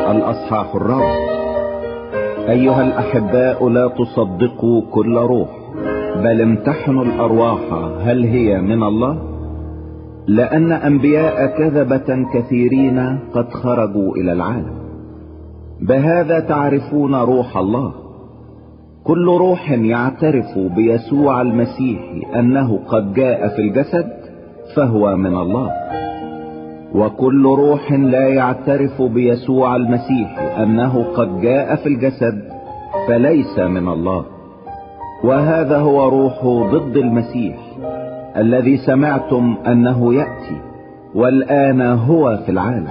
الأصحاح الرابع. أيها الأحباء، لا تصدقوا كل روح، بل امتحنوا الأرواح هل هي من الله، لأن أنبياء كذبة كثيرين قد خرجوا إلى العالم. بهذا تعرفون روح الله. كل روح يعترف بيسوع المسيح أنه قد جاء في الجسد فهو من الله، وكل روح لا يعترف بيسوع المسيح أنه قد جاء في الجسد فليس من الله. وهذا هو روح ضد المسيح الذي سمعتم أنه يأتي، والآن هو في العالم.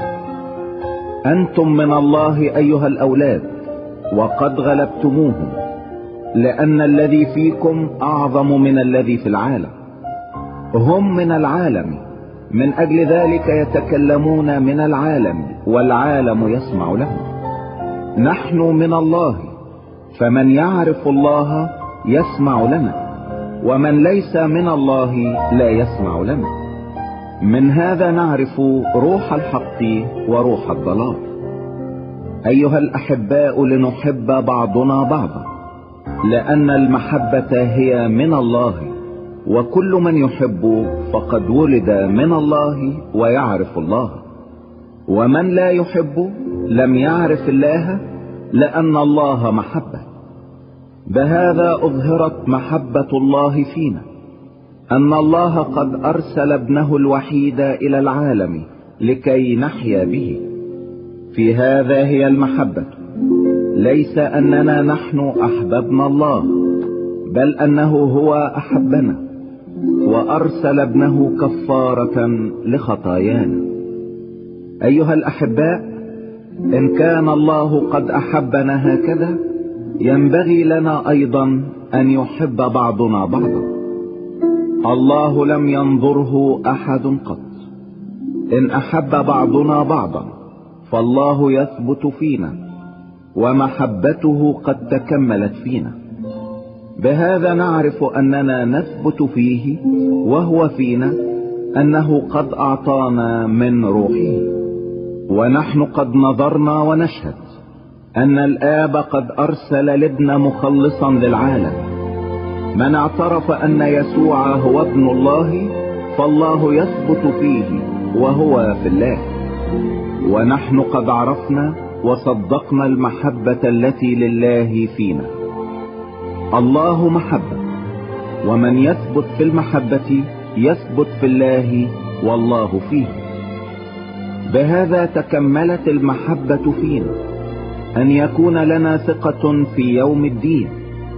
أنتم من الله أيها الأولاد، وقد غلبتموهم، لأن الذي فيكم أعظم من الذي في العالم. هم من العالم، من أجل ذلك يتكلمون من العالم، والعالم يسمع لهم. نحن من الله، فمن يعرف الله يسمع لنا، ومن ليس من الله لا يسمع لنا. من هذا نعرف روح الحق وروح الضلال. أيها الأحباء، لنحب بعضنا بعضا، لأن المحبة هي من الله، وكل من يحب فقد ولد من الله ويعرف الله. ومن لا يحب لم يعرف الله، لأن الله محبة. بهذا أظهرت محبة الله فينا، أن الله قد أرسل ابنه الوحيد إلى العالم لكي نحيا به. في هذا هي المحبة، ليس أننا نحن أحببنا الله، بل أنه هو أحبنا وأرسل ابنه كفارة لخطايانا. أيها الأحباء، إن كان الله قد أحبنا هكذا، ينبغي لنا أيضا أن يحب بعضنا بعضا. الله لم ينظره أحد قط. إن أحب بعضنا بعضا فالله يثبت فينا، ومحبته قد تكملت فينا. بهذا نعرف أننا نثبت فيه وهو فينا، أنه قد أعطانا من روحه. ونحن قد نظرنا ونشهد أن الآب قد أرسل الابن مخلصا للعالم. من اعترف أن يسوع هو ابن الله فالله يثبت فيه وهو في الله. ونحن قد عرفنا وصدقنا المحبة التي لله فينا. الله محبة، ومن يثبت في المحبة يثبت في الله والله فيه. بهذا تكملت المحبة فينا، أن يكون لنا ثقة في يوم الدين،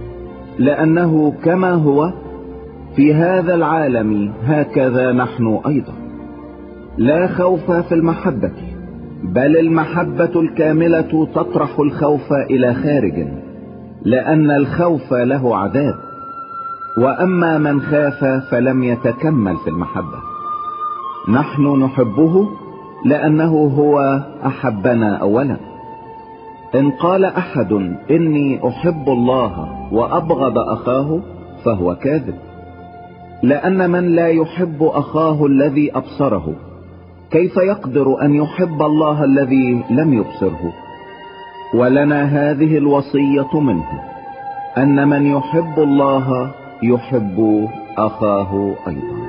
لأنه كما هو في هذا العالم هكذا نحن أيضا. لا خوف في المحبة، بل المحبة الكاملة تطرح الخوف إلى خارج، لأن الخوف له عذاب. وأما من خاف فلم يتكمل في المحبة. نحن نحبه لأنه هو أحبنا أولا. إن قال أحد إني أحب الله وأبغض أخاه فهو كاذب، لأن من لا يحب أخاه الذي أبصره كيف يقدر أن يحب الله الذي لم يبصره؟ ولنا هذه الوصية منه، أن من يحب الله يحب أخاه أيضا.